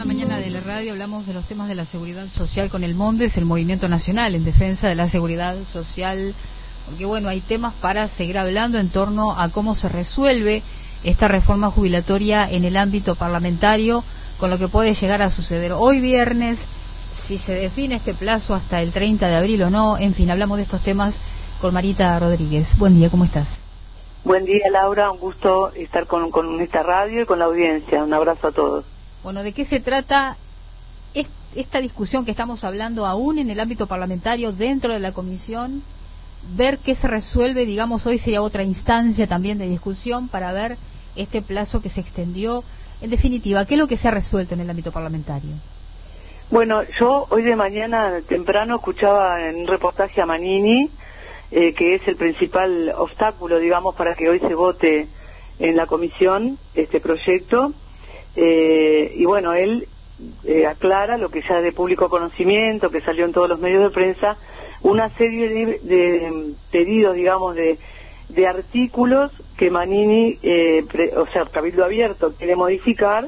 La mañana de la radio hablamos de los temas de la seguridad social con el MONDES, el Movimiento Nacional en Defensa de la Seguridad Social, porque bueno, hay temas para seguir hablando en torno a cómo se resuelve esta reforma jubilatoria en el ámbito parlamentario, con lo que puede llegar a suceder hoy viernes, si se define este plazo hasta el 30 de abril o no. En fin, hablamos de estos temas con Marita Rodríguez. Buen día, ¿cómo estás? Buen día, Laura, un gusto estar con esta radio y con la audiencia. Un abrazo a todos. Bueno, ¿de qué se trata esta discusión que estamos hablando aún en el ámbito parlamentario, dentro de la comisión? Ver qué se resuelve, digamos, hoy sería otra instancia también de discusión para ver este plazo que se extendió. En definitiva, ¿qué es lo que se ha resuelto en el ámbito parlamentario? Bueno, yo hoy de mañana temprano escuchaba en un reportaje a Manini, que es el principal obstáculo, digamos, para que hoy se vote en la comisión este proyecto. Y bueno, él aclara lo que ya es de público conocimiento, que salió en todos los medios de prensa, una serie de pedidos, digamos, de artículos que Manini, o sea, Cabildo Abierto quiere modificar,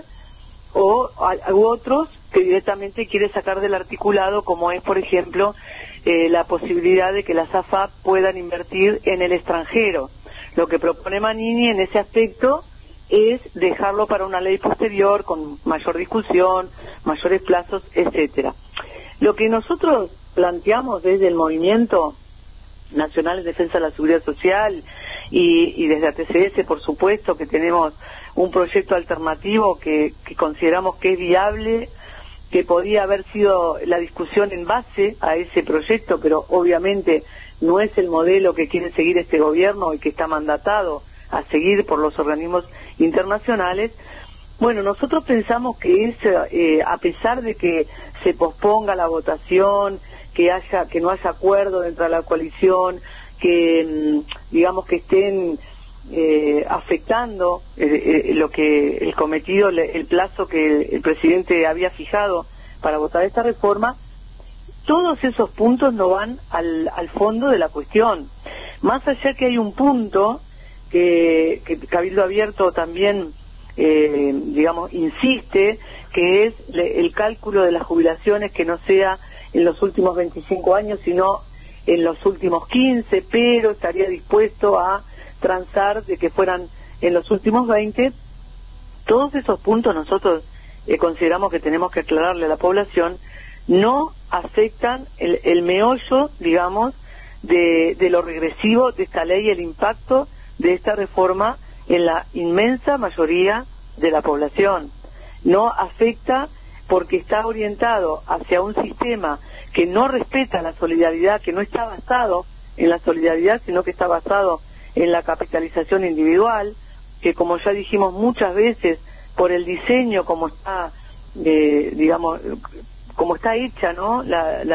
u otros que directamente quiere sacar del articulado, como es, por ejemplo, la posibilidad de que las AFAP puedan invertir en el extranjero. Lo que propone Manini en ese aspecto es dejarlo para una ley posterior, con mayor discusión, mayores plazos, etcétera. Lo que nosotros planteamos desde el Movimiento Nacional en Defensa de la Seguridad Social y desde ATCS, por supuesto, que tenemos un proyecto alternativo que consideramos que es viable, que podía haber sido la discusión en base a ese proyecto, pero obviamente no es el modelo que quiere seguir este gobierno y que está mandatado a seguir por los organismos internacionales. Bueno, nosotros pensamos que es, a pesar de que se posponga la votación, que no haya acuerdo dentro de la coalición, que digamos que estén afectando lo que el cometido, el plazo que el presidente había fijado para votar esta reforma, todos esos puntos no van al fondo de la cuestión. Más allá que hay un punto que Cabildo Abierto también, digamos, insiste, que es el cálculo de las jubilaciones, que no sea en los últimos 25 años, sino en los últimos 15, pero estaría dispuesto a transar de que fueran en los últimos 20. Todos esos puntos nosotros consideramos que tenemos que aclararle a la población, no afectan el meollo, digamos, de lo regresivo de esta ley, el impacto de esta reforma en la inmensa mayoría de la población. No afecta porque está orientado hacia un sistema que no respeta la solidaridad, que no está basado en la solidaridad, sino que está basado en la capitalización individual, que, como ya dijimos muchas veces, por el diseño como está, digamos, como está hecha, ¿no?,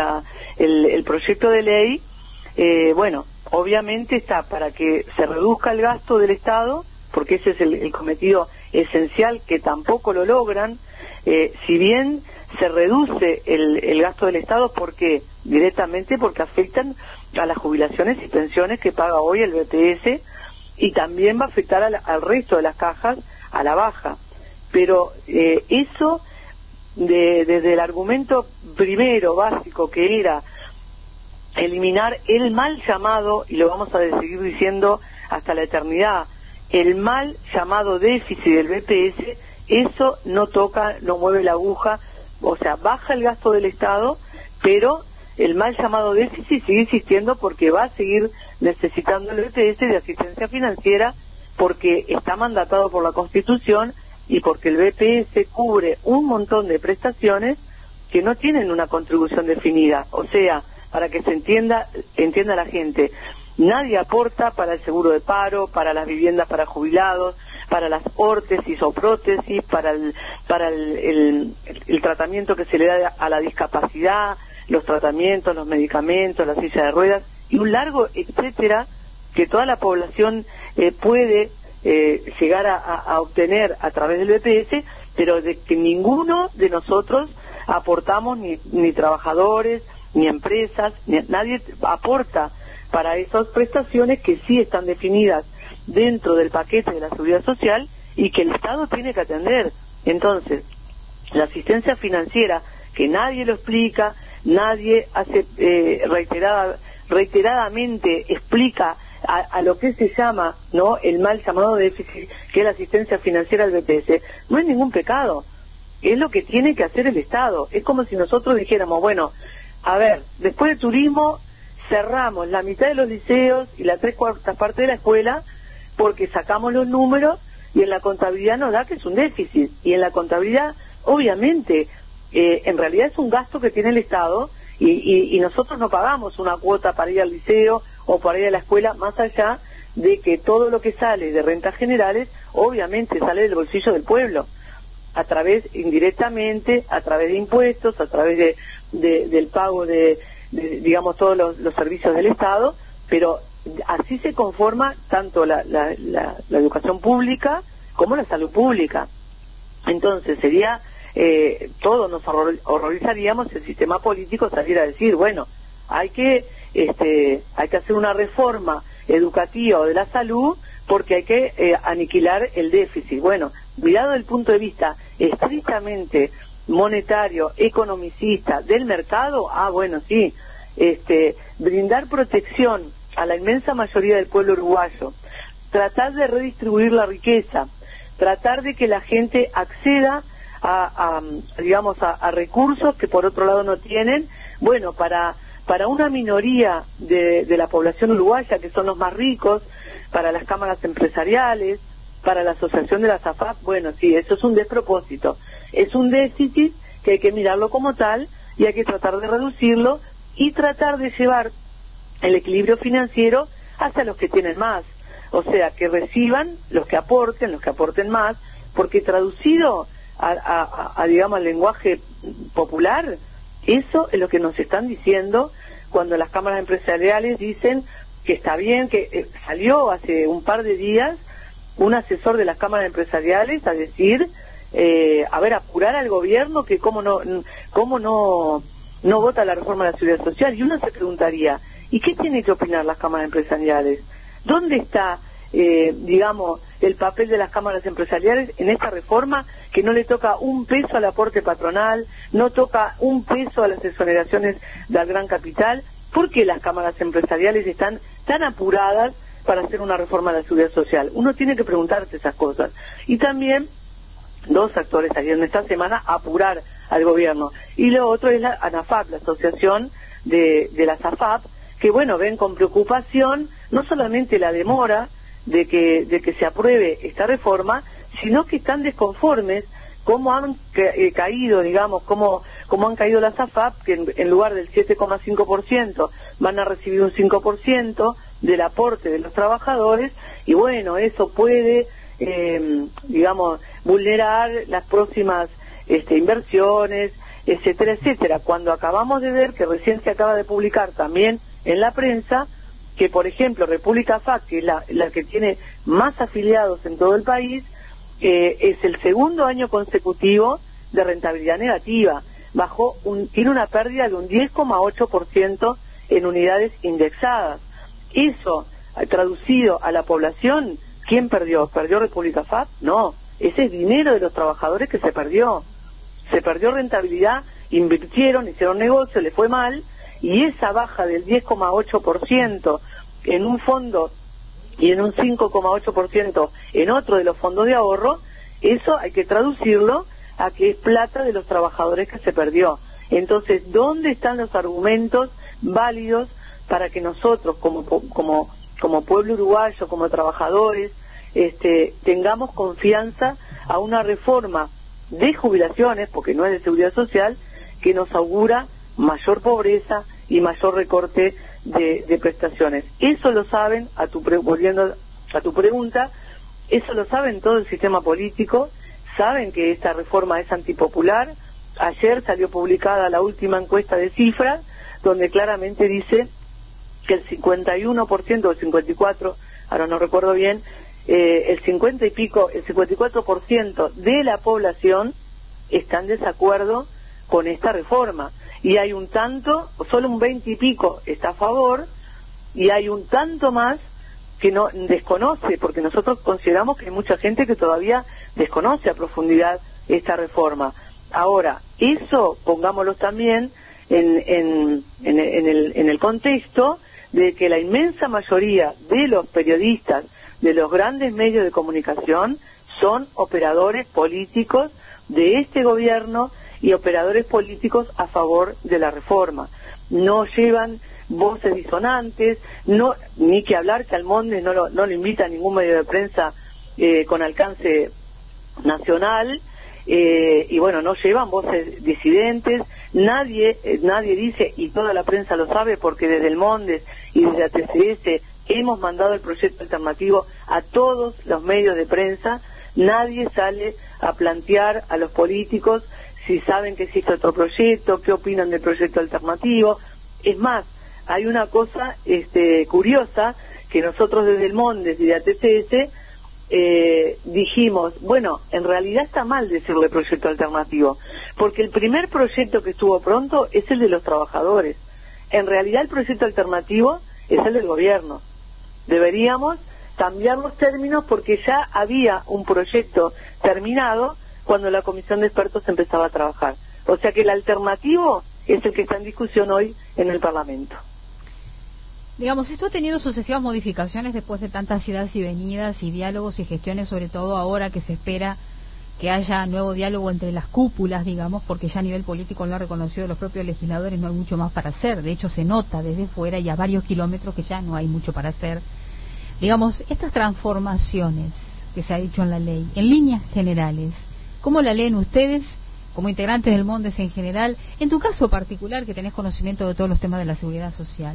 el proyecto de ley, bueno, obviamente está para que se reduzca el gasto del Estado, porque ese es el cometido esencial, que tampoco lo logran. Si bien se reduce el gasto del Estado, ¿por qué? Directamente porque afectan a las jubilaciones y pensiones que paga hoy el BPS, y también va a afectar al resto de las cajas a la baja. Pero eso, desde el argumento primero, básico, que era eliminar el mal llamado, y lo vamos a seguir diciendo hasta la eternidad, el mal llamado déficit del BPS, eso no toca, no mueve la aguja. O sea, baja el gasto del Estado, pero el mal llamado déficit sigue existiendo, porque va a seguir necesitando el BPS de asistencia financiera, porque está mandatado por la Constitución y porque el BPS cubre un montón de prestaciones que no tienen una contribución definida. O sea, para que se entienda la gente, nadie aporta para el seguro de paro, para las viviendas para jubilados, para las órtesis o prótesis, para el tratamiento que se le da a la discapacidad, los tratamientos, los medicamentos, la silla de ruedas y un largo etcétera que toda la población puede llegar a obtener a través del BPS, pero de que ninguno de nosotros aportamos, ni trabajadores, ni empresas, nadie aporta para esas prestaciones que sí están definidas dentro del paquete de la seguridad social y que el Estado tiene que atender. Entonces, la asistencia financiera, que nadie lo explica, nadie hace reiteradamente explica a lo que se llama, ¿no?, el mal llamado déficit, que es la asistencia financiera al BPS, no es ningún pecado, es lo que tiene que hacer el Estado. Es como si nosotros dijéramos, bueno, a ver, después del turismo cerramos la mitad de los liceos y la 3/4 parte de la escuela porque sacamos los números y en la contabilidad nos da que es un déficit, y en la contabilidad obviamente en realidad es un gasto que tiene el Estado, y nosotros no pagamos una cuota para ir al liceo o para ir a la escuela, más allá de que todo lo que sale de rentas generales obviamente sale del bolsillo del pueblo, a través, indirectamente, a través de impuestos, a través del pago de digamos, todos los servicios del Estado, pero así se conforma tanto la educación pública como la salud pública. Entonces sería, todos nos horrorizaríamos si el sistema político saliera a decir, bueno, hay que hacer una reforma educativa o de la salud porque hay que aniquilar el déficit. Bueno, mirado desde el punto de vista estrictamente monetario, economicista, del mercado, bueno, sí, brindar protección a la inmensa mayoría del pueblo uruguayo, tratar de redistribuir la riqueza, tratar de que la gente acceda a recursos que por otro lado no tienen, bueno, para una minoría de la población uruguaya, que son los más ricos, para las cámaras empresariales, para la asociación de la AFAP, bueno, sí, eso es un despropósito, es un déficit que hay que mirarlo como tal y hay que tratar de reducirlo y tratar de llevar el equilibrio financiero hacia los que tienen más, o sea, que reciban los que aporten más, porque traducido digamos, al lenguaje popular, eso es lo que nos están diciendo cuando las cámaras empresariales dicen que está bien, que salió hace un par de días un asesor de las cámaras empresariales a decir, apurar al gobierno que cómo no vota la reforma de la Seguridad Social. Y uno se preguntaría, ¿y qué tiene que opinar las cámaras empresariales? ¿Dónde está, digamos, el papel de las cámaras empresariales en esta reforma que no le toca un peso al aporte patronal, no toca un peso a las exoneraciones del gran capital? ¿Por qué las cámaras empresariales están tan apuradas para hacer una reforma de la Seguridad Social? Uno tiene que preguntarse esas cosas. Y también, dos actores salieron esta semana a apurar al gobierno. Y lo otro es la ANAFAP, la asociación de las AFAP, que bueno, ven con preocupación no solamente la demora de que se apruebe esta reforma, sino que están desconformes cómo han caído, digamos, cómo han caído las AFAP, que en lugar del 7,5% van a recibir un 5% del aporte de los trabajadores, y bueno, eso puede, digamos, vulnerar las próximas inversiones, etcétera, etcétera. Cuando acabamos de ver que recién se acaba de publicar también en la prensa que, por ejemplo, República FAC, que es la que tiene más afiliados en todo el país, es el segundo año consecutivo de rentabilidad negativa. Tiene una pérdida de un 10,8% en unidades indexadas. Eso, traducido a la población, ¿quién perdió? ¿Perdió República FAC? No, ese es dinero de los trabajadores que se perdió. Se perdió rentabilidad, invirtieron, hicieron negocio, le fue mal, y esa baja del 10,8% en un fondo y en un 5,8% en otro de los fondos de ahorro, eso hay que traducirlo a que es plata de los trabajadores que se perdió. Entonces, ¿dónde están los argumentos válidos para que nosotros, como pueblo uruguayo, como trabajadores, tengamos confianza a una reforma de jubilaciones, porque no es de seguridad social, que nos augura mayor pobreza y mayor recorte de prestaciones? Eso lo saben, volviendo a tu pregunta, eso lo saben todo el sistema político, saben que esta reforma es antipopular. Ayer salió publicada la última encuesta de cifras, donde claramente dice que el 51% o el 54%, ahora no recuerdo bien, el 54% de la población está en desacuerdo con esta reforma. Y hay un tanto, solo un 20 y pico está a favor, y hay un tanto más que no desconoce, porque nosotros consideramos que hay mucha gente que todavía desconoce a profundidad esta reforma. Ahora, eso pongámoslo también en el contexto de que la inmensa mayoría de los periodistas de los grandes medios de comunicación son operadores políticos de este gobierno y operadores políticos a favor de la reforma. No llevan voces disonantes, no, ni que hablar que al Monde no lo invita a ningún medio de prensa con alcance nacional, y bueno, no llevan voces disidentes, nadie dice, y toda la prensa lo sabe porque desde el Monde y desde ATCS hemos mandado el proyecto alternativo a todos los medios de prensa, nadie sale a plantear a los políticos si saben que existe otro proyecto, qué opinan del proyecto alternativo. Es más, hay una cosa curiosa, que nosotros desde el Monde y de ATCS dijimos, bueno, en realidad está mal decirle proyecto alternativo, porque el primer proyecto que estuvo pronto es el de los trabajadores. En realidad el proyecto alternativo es el del gobierno. Deberíamos cambiar los términos porque ya había un proyecto terminado cuando la comisión de expertos empezaba a trabajar. O sea que el alternativo es el que está en discusión hoy en el Parlamento. Digamos, esto ha tenido sucesivas modificaciones después de tantas idas y venidas y diálogos y gestiones, sobre todo ahora que se espera que haya nuevo diálogo entre las cúpulas, digamos, porque ya a nivel político lo han reconocido los propios legisladores, no hay mucho más para hacer. De hecho, se nota desde fuera y a varios kilómetros que ya no hay mucho para hacer. Digamos, estas transformaciones que se ha hecho en la ley, en líneas generales, ¿cómo la leen ustedes como integrantes del Mondes en general? En tu caso particular, que tenés conocimiento de todos los temas de la seguridad social.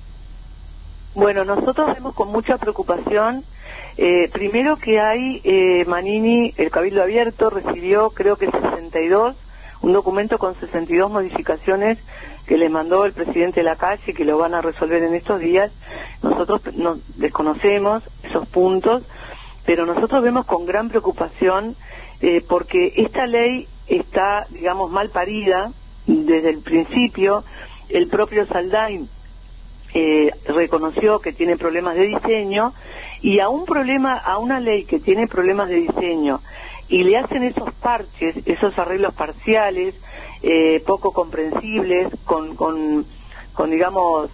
Bueno, nosotros vemos con mucha preocupación, primero que hay, Manini, el Cabildo Abierto, recibió creo que 62, un documento con 62 modificaciones que les mandó el presidente de la calle, que lo van a resolver en estos días. Nosotros no desconocemos esos puntos, pero nosotros vemos con gran preocupación porque esta ley está, digamos, mal parida desde el principio. El propio Saldain reconoció que tiene problemas de diseño, y a una ley que tiene problemas de diseño y le hacen esos parches, esos arreglos parciales, poco comprensibles, con digamos,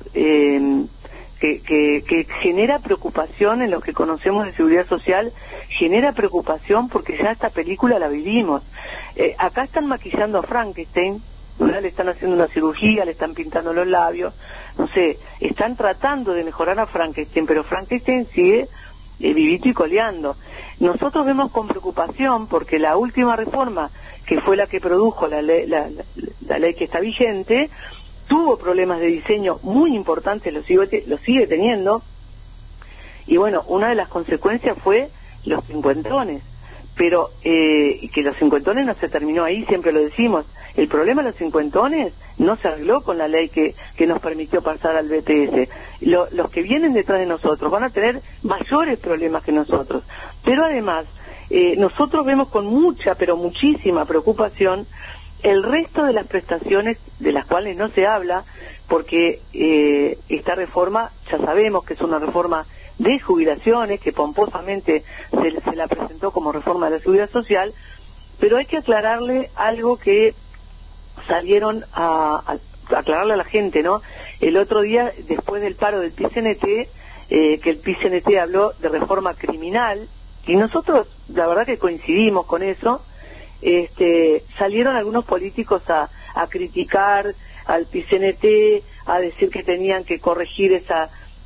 que genera preocupación en los que conocemos de seguridad social, genera preocupación porque ya esta película la vivimos. Acá están maquillando a Frankenstein, ¿verdad? Le están haciendo una cirugía, le están pintando los labios, no sé, están tratando de mejorar a Frankenstein, pero Frankenstein sigue vivito y coleando. Nosotros vemos con preocupación porque la última reforma, que fue la que produjo la ley que está vigente, tuvo problemas de diseño muy importantes, lo sigue teniendo, y bueno, una de las consecuencias fue los cincuentones, pero que los cincuentones no se terminó ahí, siempre lo decimos. El problema de los cincuentones no se arregló con la ley que nos permitió pasar al BPS. Los que vienen detrás de nosotros van a tener mayores problemas que nosotros. Pero además, nosotros vemos con mucha, pero muchísima preocupación el resto de las prestaciones de las cuales no se habla, porque esta reforma, ya sabemos que es una reforma de jubilaciones, que pomposamente se la presentó como reforma de la seguridad social, pero hay que aclararle algo que salieron a aclararle a la gente, ¿no? El otro día, después del paro del PICNT, que el PICNT habló de reforma criminal, y nosotros la verdad que coincidimos con eso. Salieron algunos políticos a criticar al PICNT, a decir que tenían que corregir esa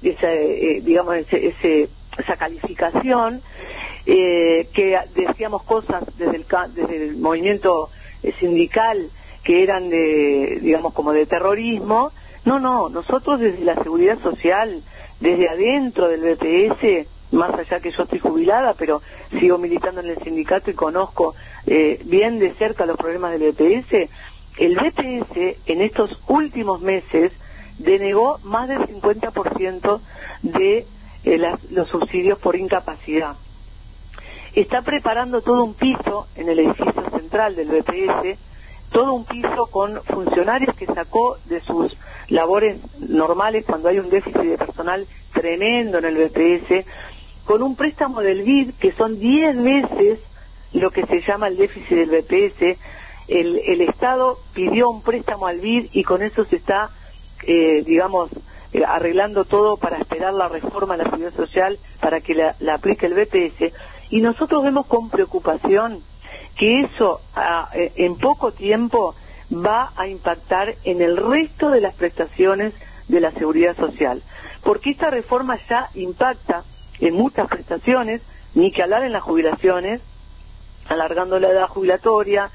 calificación, que decíamos cosas desde el movimiento sindical que eran como de terrorismo. No, nosotros desde la seguridad social, desde adentro del BPS, más allá que yo estoy jubilada, pero sigo militando en el sindicato y conozco bien de cerca los problemas del BPS. El BPS en estos últimos meses denegó más del 50% de los subsidios por incapacidad. Está preparando todo un piso en el edificio central del BPS, todo un piso con funcionarios que sacó de sus labores normales cuando hay un déficit de personal tremendo en el BPS, con un préstamo del BID que son 10 veces lo que se llama el déficit del BPS, el Estado pidió un préstamo al BID y con eso se está, arreglando todo para esperar la reforma a la seguridad social para que la aplique el BPS, y nosotros vemos con preocupación que eso en poco tiempo va a impactar en el resto de las prestaciones de la seguridad social, porque esta reforma ya impacta en muchas prestaciones, ni que hablar en las jubilaciones, alargando la edad jubilatoria,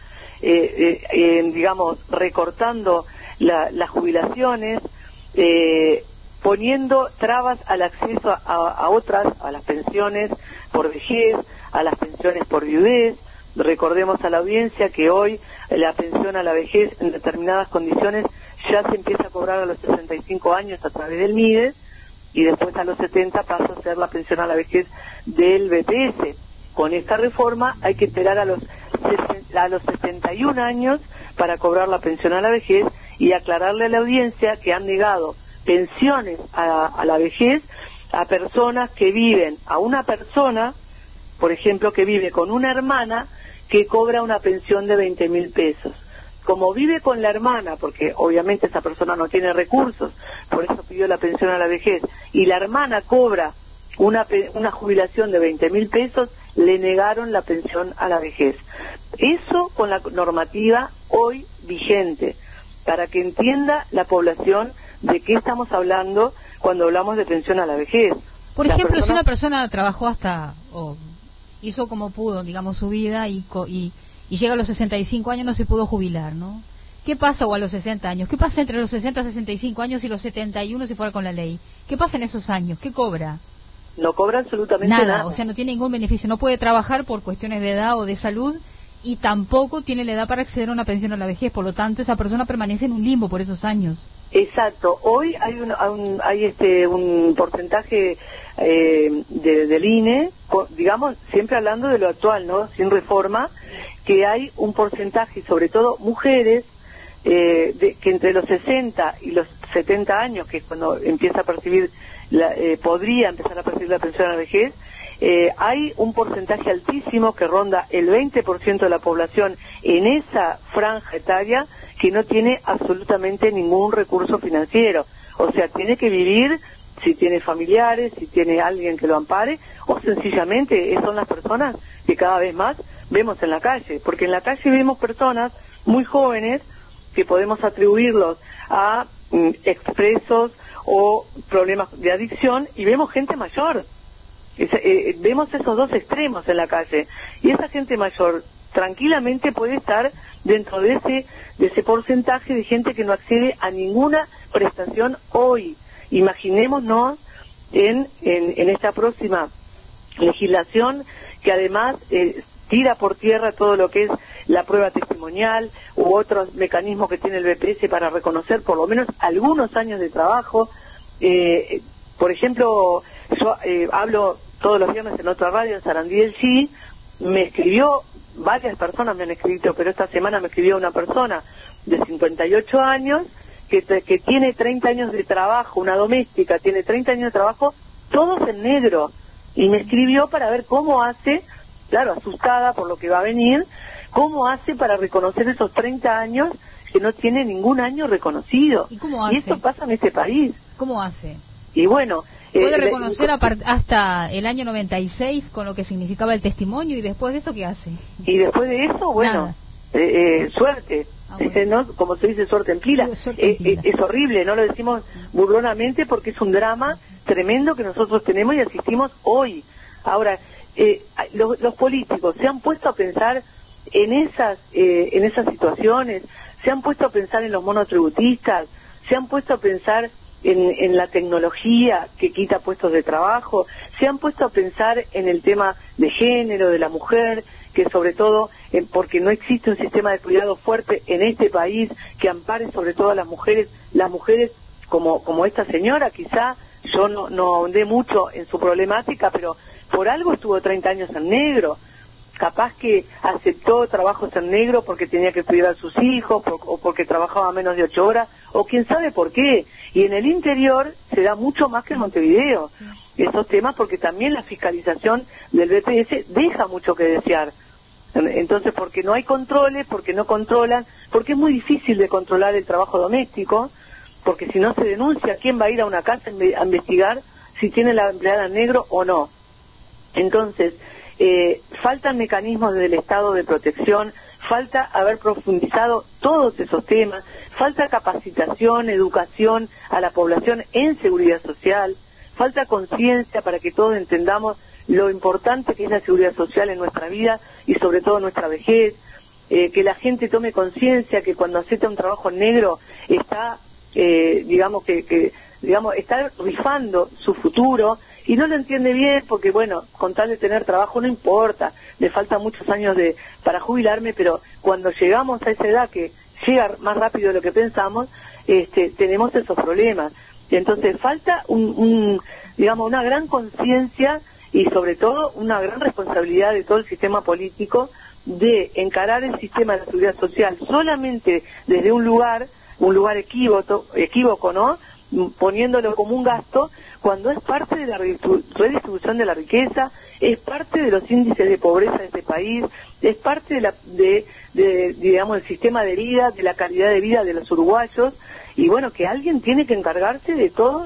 recortando las jubilaciones, poniendo trabas al acceso a otras, a las pensiones por vejez, a las pensiones por viudez. Recordemos a la audiencia que hoy la pensión a la vejez en determinadas condiciones ya se empieza a cobrar a los 65 años a través del MIDES, y después a los 70 pasa a ser la pensión a la vejez del BPS. Con esta reforma hay que esperar a los 61 años para cobrar la pensión a la vejez, y aclararle a la audiencia que han negado pensiones a la vejez a personas que viven, a una persona, por ejemplo, que vive con una hermana que cobra una pensión de 20.000 pesos. Como vive con la hermana, porque obviamente esa persona no tiene recursos, por eso pidió la pensión a la vejez, y la hermana cobra una jubilación de 20.000 pesos, le negaron la pensión a la vejez. Eso con la normativa hoy vigente, para que entienda la población de qué estamos hablando cuando hablamos de pensión a la vejez. Por ejemplo, si una persona trabajó hasta, o hizo como pudo, digamos, su vida y llega a los 65 años, no se pudo jubilar, ¿no? ¿Qué pasa, o a los 60 años? ¿Qué pasa entre los 60 y 65 años y los 71 si fuera con la ley? ¿Qué pasa en esos años? ¿Qué cobra? No cobra absolutamente nada. O sea, no tiene ningún beneficio. No puede trabajar por cuestiones de edad o de salud, y tampoco tiene la edad para acceder a una pensión a la vejez. Por lo tanto, esa persona permanece en un limbo por esos años. Exacto. Hoy hay un porcentaje del INE, digamos, siempre hablando de lo actual, ¿no? Sin reforma, que hay un porcentaje, sobre todo mujeres, que entre los 60 y los 70 años, que es cuando empieza a percibir, podría empezar a percibir la pensión a la vejez, hay un porcentaje altísimo que ronda el 20% de la población en esa franja etaria que no tiene absolutamente ningún recurso financiero. O sea, tiene que vivir, si tiene familiares, si tiene alguien que lo ampare, o sencillamente son las personas que cada vez más vemos en la calle, porque en la calle vemos personas muy jóvenes que podemos atribuirlos a expresos o problemas de adicción, y vemos gente mayor. Vemos esos dos extremos en la calle, y esa gente mayor tranquilamente puede estar dentro de ese porcentaje de gente que no accede a ninguna prestación hoy. Imaginémonos en esta próxima legislación, que además tira por tierra todo lo que es la prueba testimonial u otros mecanismos que tiene el BPS para reconocer por lo menos algunos años de trabajo. Por ejemplo, yo hablo todos los viernes en otra radio, en Sarandí del Sí, me escribió, varias personas me han escrito, pero esta semana me escribió una persona de 58 años que tiene 30 años de trabajo, una doméstica, tiene 30 años de trabajo, todos en negro, y me escribió para ver cómo hace, claro, asustada por lo que va a venir, cómo hace para reconocer esos 30 años que no tiene ningún año reconocido. ¿Y cómo hace? Y esto pasa en este país. ¿Cómo hace? Y bueno... ¿Puede reconocer hasta el año 96 con lo que significaba el testimonio, y después de eso qué hace? Y después de eso, bueno, suerte, bueno. ¿No? Como se dice, suerte en fila. Es horrible, no lo decimos burlonamente, porque es un drama tremendo que nosotros tenemos y asistimos hoy. Ahora, los políticos se han puesto a pensar en esas situaciones, se han puesto a pensar en los monotributistas, se han puesto a pensar en la tecnología que quita puestos de trabajo, se han puesto a pensar en el tema de género, de la mujer, que sobre todo, porque no existe un sistema de cuidado fuerte en este país que ampare sobre todo a las mujeres como esta señora. Quizá yo no ahondé mucho en su problemática, pero por algo estuvo 30 años en negro. Capaz que aceptó trabajos en negro porque tenía que cuidar a sus hijos, o porque trabajaba menos de 8 horas, o quién sabe por qué. Y en el interior se da mucho más que en Montevideo, esos temas, porque también la fiscalización del BPS deja mucho que desear. Entonces, porque no hay controles, porque no controlan, porque es muy difícil de controlar el trabajo doméstico, porque si no se denuncia, ¿quién va a ir a una casa a investigar si tiene la empleada en negro o no? Entonces, faltan mecanismos del Estado de protección, falta haber profundizado todos esos temas, falta capacitación, educación a la población en seguridad social, falta conciencia para que todos entendamos lo importante que es la seguridad social en nuestra vida y sobre todo en nuestra vejez, que la gente tome conciencia que cuando acepta un trabajo negro está, digamos, está rifando su futuro y no lo entiende bien porque, bueno, con tal de tener trabajo no importa, le faltan muchos años para jubilarme, pero cuando llegamos a esa edad que llega más rápido de lo que pensamos, tenemos esos problemas. Y entonces falta digamos, una gran conciencia y sobre todo una gran responsabilidad de todo el sistema político de encarar el sistema de la seguridad social solamente desde un lugar equívoco, ¿no? Poniéndolo como un gasto, cuando es parte de la redistribución de la riqueza, es parte de los índices de pobreza de este país, es parte digamos, del sistema de vida, de la calidad de vida de los uruguayos, y bueno, que alguien tiene que encargarse de todo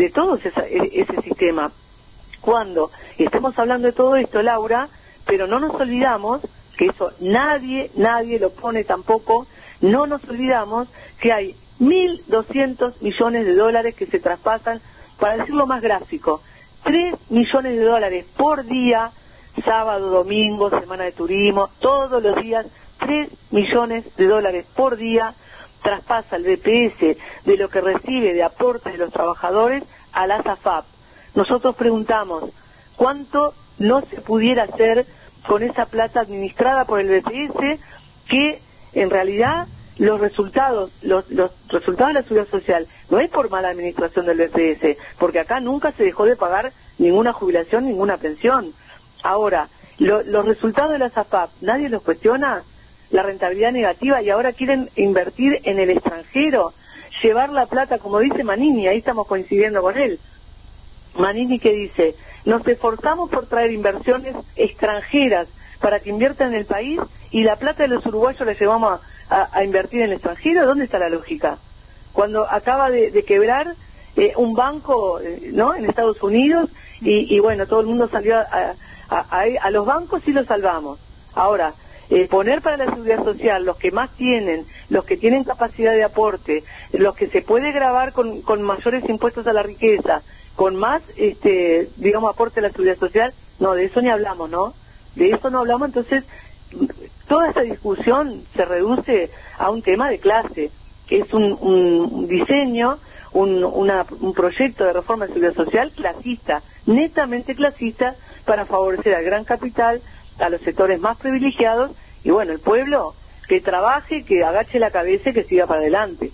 ese sistema. Cuando estamos hablando de todo esto, Laura, pero no nos olvidamos, que eso nadie lo pone tampoco, no nos olvidamos que hay 1.200 millones de dólares que se traspasan, para decirlo más gráfico, 3 millones de dólares por día, sábado, domingo, semana de turismo, todos los días, 3 millones de dólares por día traspasa el BPS de lo que recibe de aportes de los trabajadores a la AFAP. Nosotros preguntamos, ¿cuánto no se pudiera hacer con esa plata administrada por el BPS que en realidad los resultados de la seguridad social no es por mala administración del BPS, porque acá nunca se dejó de pagar ninguna jubilación, ninguna pensión. Ahora, los resultados de la AFAP, nadie los cuestiona, la rentabilidad negativa, y ahora quieren invertir en el extranjero, llevar la plata, como dice Manini, ahí estamos coincidiendo con él. Manini que dice, nos esforzamos por traer inversiones extranjeras para que inviertan en el país y la plata de los uruguayos la llevamos a invertir en el extranjero. ¿Dónde está la lógica? Cuando acaba de quebrar un banco, ¿no?, en Estados Unidos y bueno, todo el mundo salió a los bancos y los salvamos. Ahora, poner para la seguridad social los que más tienen, los que tienen capacidad de aporte, los que se puede gravar con mayores impuestos a la riqueza, con más, digamos, aporte a la seguridad social, no, de eso ni hablamos, ¿no? De eso no hablamos, entonces toda esta discusión se reduce a un tema de clase, que es un diseño, un proyecto de reforma de seguridad social clasista, netamente clasista, para favorecer al gran capital, a los sectores más privilegiados, y bueno, el pueblo que trabaje, que agache la cabeza y que siga para adelante.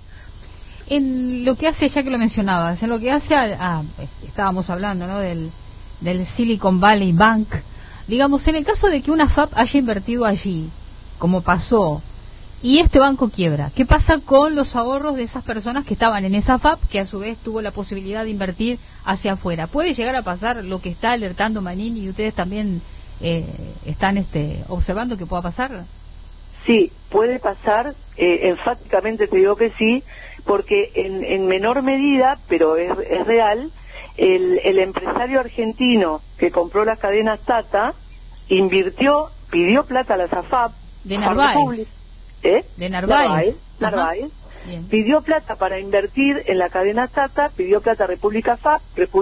En lo que hace, ya que lo mencionabas, en lo que hace estábamos hablando, ¿no?, del Silicon Valley Bank, digamos, en el caso de que una FAP haya invertido allí, como pasó, y este banco quiebra, ¿qué pasa con los ahorros de esas personas que estaban en esa FAP, que a su vez tuvo la posibilidad de invertir hacia afuera? ¿Puede llegar a pasar lo que está alertando Manini y ustedes también están observando que pueda pasar? Sí, puede pasar, enfáticamente te digo que sí, porque en menor medida, pero es real, el empresario argentino que compró las cadenas Tata pidió plata a la SAFAP. De Narváez. De Narváez. Narváez. Pidió plata para invertir en la cadena Tata, pidió plata a República FAP,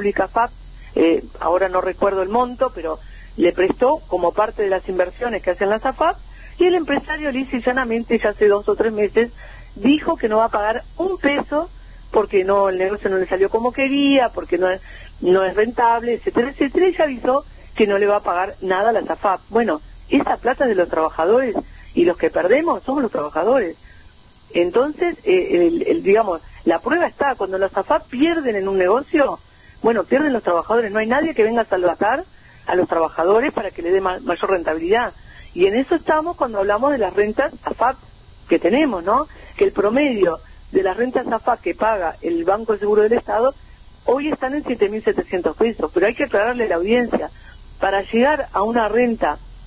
ahora no recuerdo el monto, pero le prestó como parte de las inversiones que hacen las AFAP, y el empresario lisa y llanamente, ya hace 2 o 3 meses, dijo que no va a pagar un peso porque el negocio no le salió como quería, porque no es rentable, etcétera, etcétera, y ya avisó que no le va a pagar nada a la AFAP. Bueno, esa plata es de los trabajadores, y los que perdemos somos los trabajadores. Entonces, digamos, la prueba está, cuando las AFAP pierden en un negocio, bueno, pierden los trabajadores, no hay nadie que venga a salvatar a los trabajadores para que le dé mayor rentabilidad. Y en eso estamos cuando hablamos de las rentas AFAP que tenemos, ¿no? Que el promedio de las rentas AFAP que paga el Banco de Seguro del Estado hoy están en 7.700 pesos, pero hay que aclararle a la audiencia, para llegar a una renta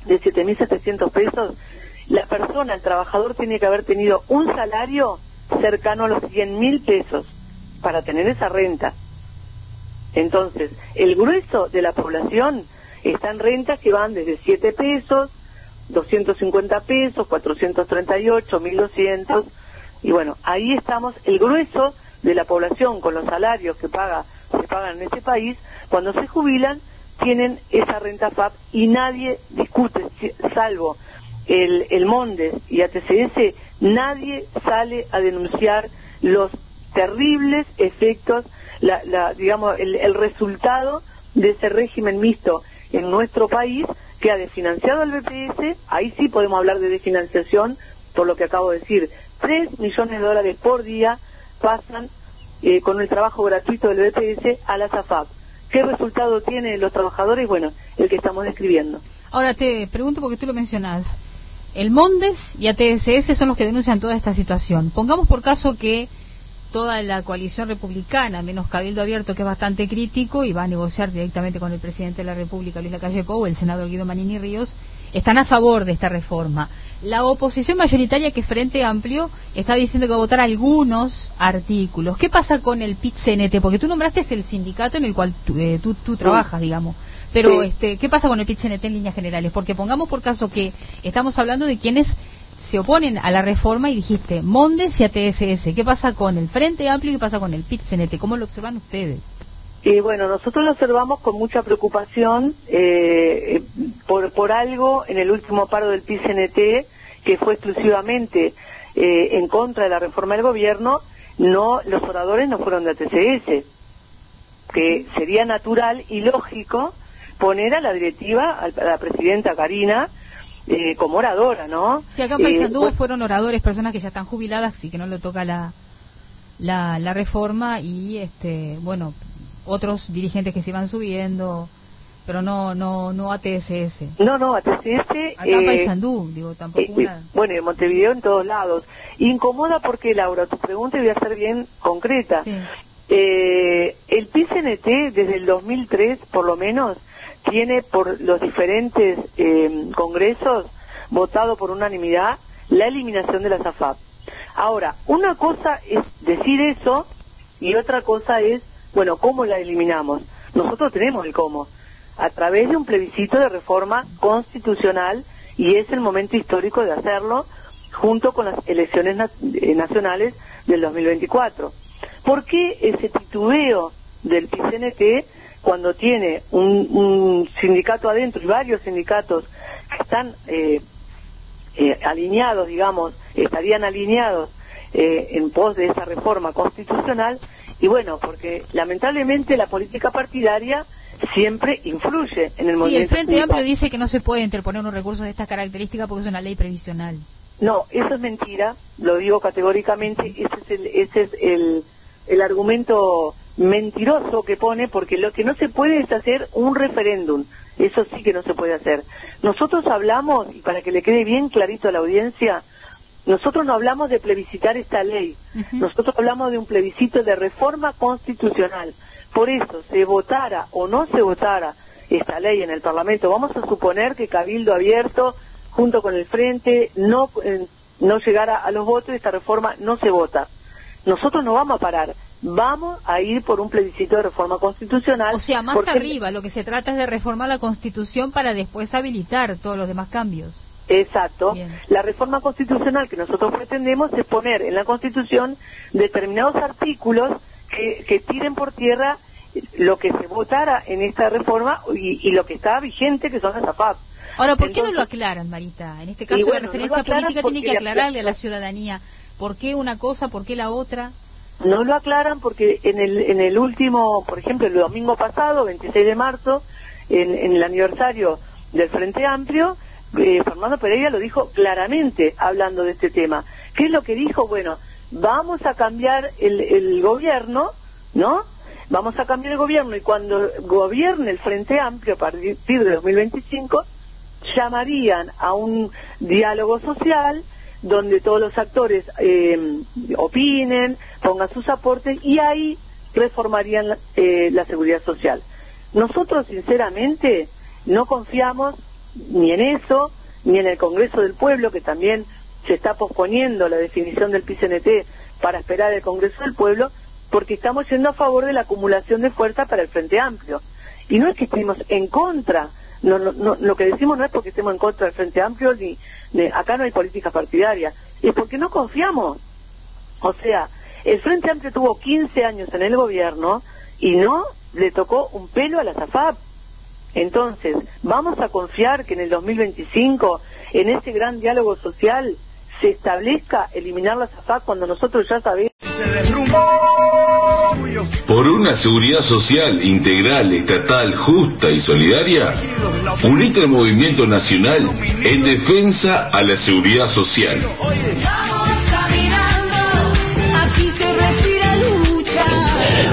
de 7.700 pesos, la persona, el trabajador, tiene que haber tenido un salario cercano a los 100.000 pesos para tener esa renta. Entonces, el grueso de la población está en rentas que van desde 7 pesos, 250 pesos, 438, 1.200, y bueno, ahí estamos, el grueso de la población con los salarios que se pagan en ese país, cuando se jubilan, tienen esa renta FAP y nadie discute, salvo el Mondes y ATCS, nadie sale a denunciar los terribles efectos, digamos, el resultado de ese régimen mixto en nuestro país, que ha desfinanciado al BPS. Ahí sí podemos hablar de desfinanciación, por lo que acabo de decir. 3 millones de dólares por día pasan con el trabajo gratuito del BPS a la SAFAP. ¿Qué resultado tienen los trabajadores? Bueno, el que estamos describiendo. Ahora te pregunto, porque tú lo mencionás, el Mondes y ATSS son los que denuncian toda esta situación. Pongamos por caso que toda la coalición republicana, menos Cabildo Abierto, que es bastante crítico y va a negociar directamente con el presidente de la República, Luis Lacalle Pou, el senador Guido Manini Ríos, están a favor de esta reforma. La oposición mayoritaria, que es Frente Amplio, está diciendo que va a votar algunos artículos. ¿Qué pasa con el PIT-CNT? Porque tú nombraste el sindicato en el cual tú trabajas, digamos. Pero, Sí. ¿qué pasa con el PIT-CNT en líneas generales? Porque pongamos por caso que estamos hablando de quienes se oponen a la reforma y dijiste Mondes y ATSS. ¿Qué pasa con el Frente Amplio y qué pasa con el PIT-CNT? ¿Cómo lo observan ustedes? Bueno, nosotros lo observamos con mucha preocupación por algo en el último paro del PIT-CNT, que fue exclusivamente en contra de la reforma del gobierno. No, los oradores no fueron de ATCS, que sería natural y lógico poner a la directiva, a la presidenta Karina, como oradora, ¿no? Sí, acá en Paysandú fueron oradores, personas que ya están jubiladas y que no le toca la reforma, y bueno, otros dirigentes que se iban subiendo, pero no ATSS. No, ATCS... Acá en Paysandú, digo, tampoco una... Bueno, en Montevideo, en todos lados. Incomoda porque, Laura, tu pregunta voy a ser bien concreta. Sí. El PIT-CNT, desde el 2003, por lo menos, tiene por los diferentes congresos votado por unanimidad la eliminación de la SAFAP. Ahora, una cosa es decir eso y otra cosa es, bueno, ¿cómo la eliminamos? Nosotros tenemos el cómo, a través de un plebiscito de reforma constitucional, y es el momento histórico de hacerlo junto con las elecciones nacionales del 2024. ¿Por qué ese titubeo del PIT-CNT cuando tiene un sindicato adentro y varios sindicatos que están alineados, digamos, estarían alineados en pos de esa reforma constitucional? Y bueno, porque lamentablemente la política partidaria siempre influye en el movimiento. Sí, el Frente sindical. Amplio dice que no se puede interponer unos recursos de estas características porque es una ley previsional. No, eso es mentira, lo digo categóricamente. Ese es el argumento mentiroso que pone, porque lo que no se puede es hacer un referéndum. Eso sí que no se puede hacer. Nosotros hablamos, y para que le quede bien clarito a la audiencia, nosotros no hablamos de plebiscitar esta ley. Nosotros hablamos de un plebiscito de reforma constitucional. Por eso, se votara o no se votara esta ley en el Parlamento, vamos a suponer que Cabildo Abierto, junto con el Frente, no llegara a los votos y esta reforma no se vota. Nosotros no vamos a parar, vamos a ir por un plebiscito de reforma constitucional. O sea, más arriba, lo que se trata es de reformar la Constitución para después habilitar todos los demás cambios. Exacto. Bien. La reforma constitucional que nosotros pretendemos es poner en la Constitución determinados artículos que tiren por tierra lo que se votara en esta reforma y lo que está vigente, que son las AFAP. Ahora, ¿por qué no lo aclaran, Marita? En este caso, bueno, la referencia no política tiene que aclararle a la ciudadanía por qué una cosa, por qué la otra. No lo aclaran porque en el último, por ejemplo, el domingo pasado, 26 de marzo, en el aniversario del Frente Amplio, Fernando Pereira lo dijo claramente hablando de este tema. ¿Qué es lo que dijo? Bueno, vamos a cambiar el gobierno, ¿no? Vamos a cambiar el gobierno, y cuando gobierne el Frente Amplio a partir de 2025, llamarían a un diálogo social donde todos los actores opinen, pongan sus aportes, y ahí reformarían la seguridad social. Nosotros, sinceramente, no confiamos ni en eso, ni en el Congreso del Pueblo, que también se está posponiendo la definición del PIT-CNT para esperar el Congreso del Pueblo, porque estamos yendo a favor de la acumulación de fuerza para el Frente Amplio. Y no es que estemos en contra, no, lo que decimos no es porque estemos en contra del Frente Amplio, acá no hay política partidaria, es porque no confiamos. O sea, el Frente Amplio tuvo 15 años en el gobierno y no le tocó un pelo a la SAFAP. Entonces, vamos a confiar que en el 2025, en ese gran diálogo social, se establezca eliminar la SAFAP cuando nosotros ya sabemos. Por una seguridad social integral, estatal, justa y solidaria, unite al movimiento nacional en defensa a la seguridad social.